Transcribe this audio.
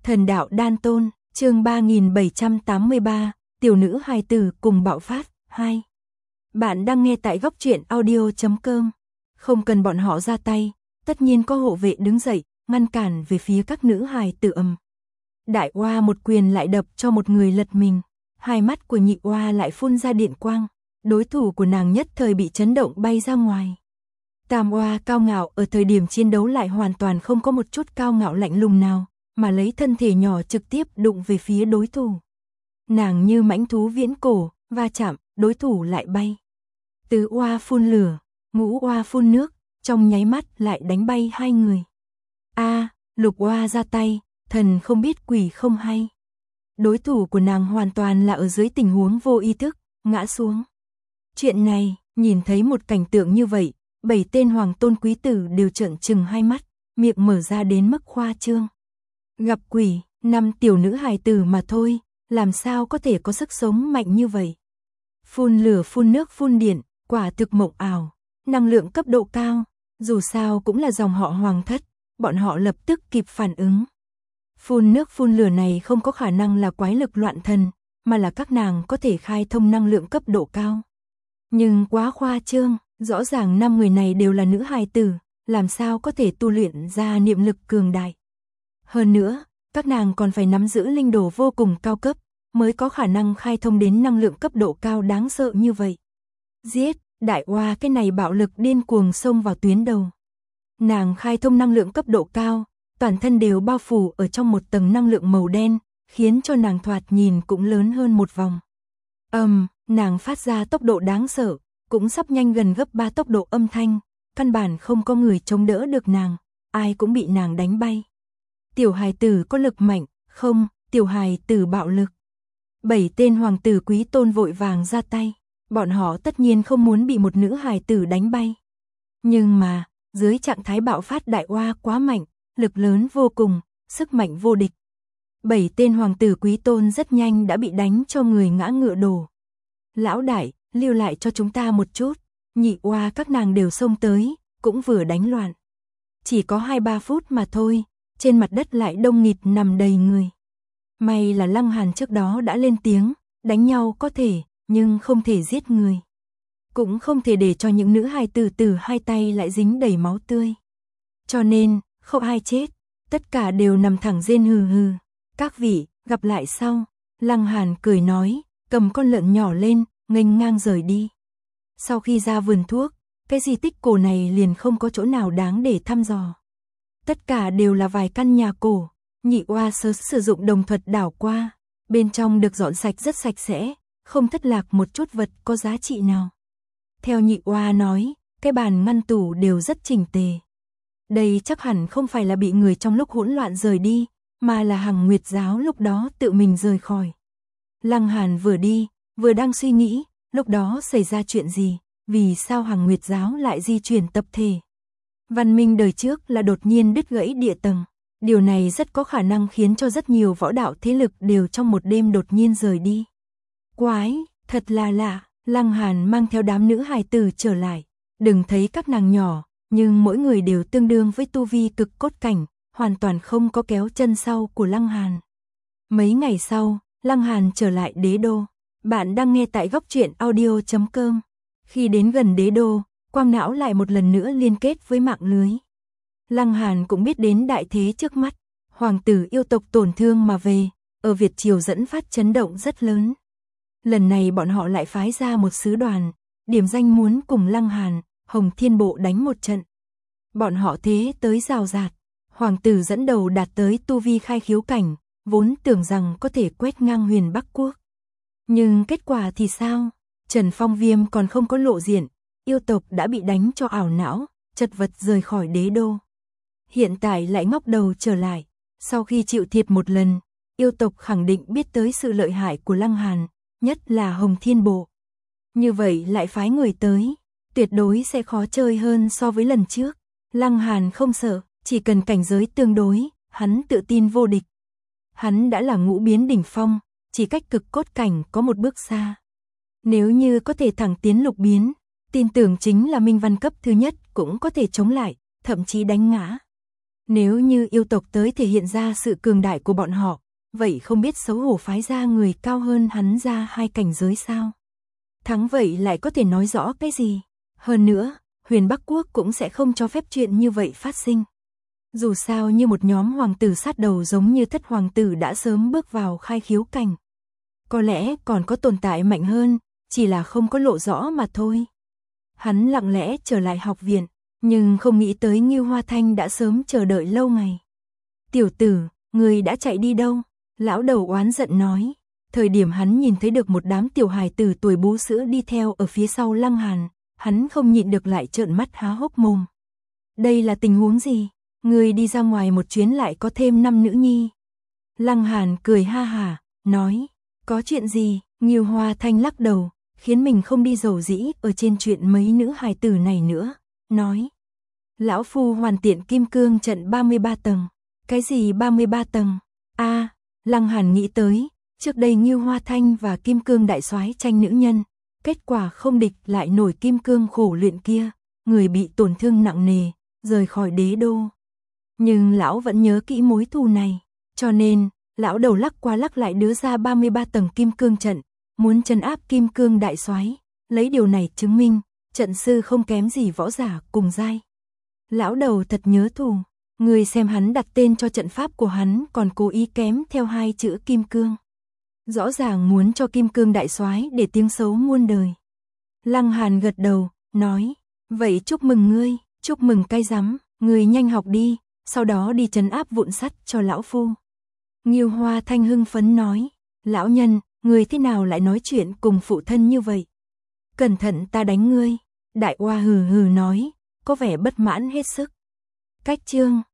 Thần đạo đan tôn, chương 3783, tiểu nữ hài tử cùng bạo phát, 2. Bạn đang nghe tại góc truyện audio.com. Không cần bọn họ ra tay, tất nhiên có hộ vệ đứng dậy, ngăn cản về phía các nữ hài tử ầm. Đại oa một quyền lại đập cho một người lật mình, hai mắt của nhị oa lại phun ra điện quang, đối thủ của nàng nhất thời bị chấn động bay ra ngoài. Tam oa cao ngạo ở thời điểm chiến đấu lại hoàn toàn không có một chút cao ngạo lạnh lùng nào, mà lấy thân thể nhỏ trực tiếp đụng về phía đối thủ. Nàng như mãnh thú viễn cổ, va chạm, đối thủ lại bay. Tứ oa phun lửa, ngũ oa phun nước, trong nháy mắt lại đánh bay hai người. Lục oa ra tay, thần không biết quỷ không hay. Đối thủ của nàng hoàn toàn là ở dưới tình huống vô ý thức, ngã xuống. Chuyện này, nhìn thấy một cảnh tượng như vậy, 7 tên hoàng tôn quý tử đều trợn trừng hai mắt, miệng mở ra đến mức khoa trương. Gặp quỷ, 5 tiểu nữ hài tử mà thôi, làm sao có thể có sức sống mạnh như vậy. Phun lửa phun nước phun điện, quả thực mộng ảo, năng lượng cấp độ cao, dù sao cũng là dòng họ hoàng thất, bọn họ lập tức kịp phản ứng. Phun nước phun lửa này không có khả năng là quái lực loạn thần, mà là các nàng có thể khai thông năng lượng cấp độ cao. Nhưng quá khoa trương, rõ ràng 5 người này đều là nữ hài tử, làm sao có thể tu luyện ra niệm lực cường đại. Hơn nữa, các nàng còn phải nắm giữ linh đồ vô cùng cao cấp, mới có khả năng khai thông đến năng lượng cấp độ cao đáng sợ như vậy. Giết, đại oa cái này bạo lực điên cuồng xông vào tuyến đầu. Nàng khai thông năng lượng cấp độ cao, toàn thân đều bao phủ ở trong một tầng năng lượng màu đen, khiến cho nàng thoạt nhìn cũng lớn hơn một vòng. Nàng phát ra tốc độ đáng sợ, cũng sắp nhanh gần gấp 3 tốc độ âm thanh, căn bản không có người chống đỡ được nàng, ai cũng bị nàng đánh bay. Tiểu hài tử có lực mạnh, không, tiểu hài tử bạo lực. 7 tên hoàng tử quý tôn vội vàng ra tay, bọn họ tất nhiên không muốn bị một nữ hài tử đánh bay. Nhưng mà, dưới trạng thái bạo phát đại oa quá mạnh, lực lớn vô cùng, sức mạnh vô địch. 7 tên hoàng tử quý tôn rất nhanh đã bị đánh cho người ngã ngựa đổ. Lão đại, lưu lại cho chúng ta một chút, nhị oa các nàng đều xông tới, cũng vừa đánh loạn. Chỉ có 2-3 phút mà thôi, trên mặt đất lại đông nghịt nằm đầy người. May là Lăng Hàn trước đó đã lên tiếng, đánh nhau có thể, nhưng không thể giết người. Cũng không thể để cho những nữ hài tử hai tay lại dính đầy máu tươi. Cho nên, không ai chết, tất cả đều nằm thẳng rên hừ hừ. Các vị, gặp lại sau. Lăng Hàn cười nói, cầm con lợn nhỏ lên, nghênh ngang rời đi. Sau khi ra vườn thuốc, cái di tích cổ này liền không có chỗ nào đáng để thăm dò. Tất cả đều là vài căn nhà cổ, nhị oa sử dụng đồng thuật đảo qua, bên trong được dọn sạch rất sạch sẽ, không thất lạc một chút vật có giá trị nào. Theo nhị oa nói, cái bàn ngăn tủ đều rất chỉnh tề. Đây chắc hẳn không phải là bị người trong lúc hỗn loạn rời đi, mà là Hằng Nguyệt giáo lúc đó tự mình rời khỏi. Lăng Hàn vừa đi, vừa đang suy nghĩ, lúc đó xảy ra chuyện gì, vì sao Hằng Nguyệt giáo lại di chuyển tập thể. Văn minh đời trước là đột nhiên đứt gãy địa tầng, điều này rất có khả năng khiến cho rất nhiều võ đạo thế lực đều trong một đêm đột nhiên rời đi. Quái, thật là lạ, Lăng Hàn mang theo đám nữ hài tử trở lại, đừng thấy các nàng nhỏ, nhưng mỗi người đều tương đương với tu vi cực cốt cảnh, hoàn toàn không có kéo chân sau của Lăng Hàn. Mấy ngày sau, Lăng Hàn trở lại đế đô. Bạn đang nghe tại góc truyện audio.com. Khi đến gần đế đô, quang não lại một lần nữa liên kết với mạng lưới. Lăng Hàn cũng biết đến đại thế trước mắt, hoàng tử yêu tộc tổn thương mà về, ở Việt Triều dẫn phát chấn động rất lớn. Lần này bọn họ lại phái ra một sứ đoàn, điểm danh muốn cùng Lăng Hàn, Hồng Thiên Bộ đánh một trận. Bọn họ thế tới rào rạt, hoàng tử dẫn đầu đạt tới tu vi khai khiếu cảnh, vốn tưởng rằng có thể quét ngang Huyền Bắc Quốc. Nhưng kết quả thì sao? Trần Phong Viêm còn không có lộ diện, yêu tộc đã bị đánh cho ảo não, chật vật rời khỏi đế đô. Hiện tại lại ngóc đầu trở lại, sau khi chịu thiệt một lần, yêu tộc khẳng định biết tới sự lợi hại của Lăng Hàn, nhất là Hồng Thiên Bộ. Như vậy lại phái người tới, tuyệt đối sẽ khó chơi hơn so với lần trước. Lăng Hàn không sợ, chỉ cần cảnh giới tương đối, hắn tự tin vô địch. Hắn đã là ngũ biến đỉnh phong, chỉ cách cực cốt cảnh có một bước xa. Nếu như có thể thẳng tiến lục biến, tin tưởng chính là minh văn cấp thứ nhất cũng có thể chống lại, thậm chí đánh ngã. Nếu như yêu tộc tới thể hiện ra sự cường đại của bọn họ, vậy không biết xấu hổ phái ra người cao hơn hắn ra 2 cảnh giới sao? Thắng vậy lại có thể nói rõ cái gì? Hơn nữa, Huyền Bắc Quốc cũng sẽ không cho phép chuyện như vậy phát sinh. Dù sao như một nhóm hoàng tử sát đầu giống như Thất hoàng tử đã sớm bước vào khai khiếu cảnh. Có lẽ còn có tồn tại mạnh hơn, chỉ là không có lộ rõ mà thôi. Hắn lặng lẽ trở lại học viện, nhưng không nghĩ tới Ngưu Hoa Thanh đã sớm chờ đợi lâu ngày. Tiểu tử, người đã chạy đi đâu? Lão đầu oán giận nói. Thời điểm hắn nhìn thấy được một đám tiểu hài tử tuổi bú sữa đi theo ở phía sau Lăng Hàn, hắn không nhịn được lại trợn mắt há hốc mồm. Đây là tình huống gì? Người đi ra ngoài một chuyến lại có thêm 5 nữ nhi. Lăng Hàn cười ha hả, nói. Có chuyện gì? Ngưu Hoa Thanh lắc đầu, khiến mình không đi dầu dĩ ở trên chuyện mấy nữ hài tử này nữa. Nói. Lão phu hoàn tiện kim cương trận 33 tầng. Cái gì 33 tầng? Lăng Hàn nghĩ tới, trước đây Ngưu Hoa Thanh và Kim Cương đại soái tranh nữ nhân, kết quả không địch lại nổi kim cương khổ luyện kia, người bị tổn thương nặng nề, rời khỏi đế đô. Nhưng lão vẫn nhớ kỹ mối thù này, cho nên, lão đầu lắc qua lắc lại đưa ra 33 tầng kim cương trận, muốn trấn áp Kim Cương đại soái, lấy điều này chứng minh, trận sư không kém gì võ giả cùng giai. Lão đầu thật nhớ thù. Người xem hắn đặt tên cho trận pháp của hắn còn cố ý kém theo 2 chữ Kim Cương. Rõ ràng muốn cho Kim Cương đại soái để tiếng xấu muôn đời. Lăng Hàn gật đầu, nói, vậy chúc mừng ngươi, chúc mừng cay rắm, ngươi nhanh học đi, sau đó đi trấn áp vụn sắt cho lão phu. Ngưu Hoa Thanh hưng phấn nói, lão nhân, ngươi thế nào lại nói chuyện cùng phụ thân như vậy? Cẩn thận ta đánh ngươi. Đại Oa hừ hừ nói, có vẻ bất mãn hết sức. Cách chương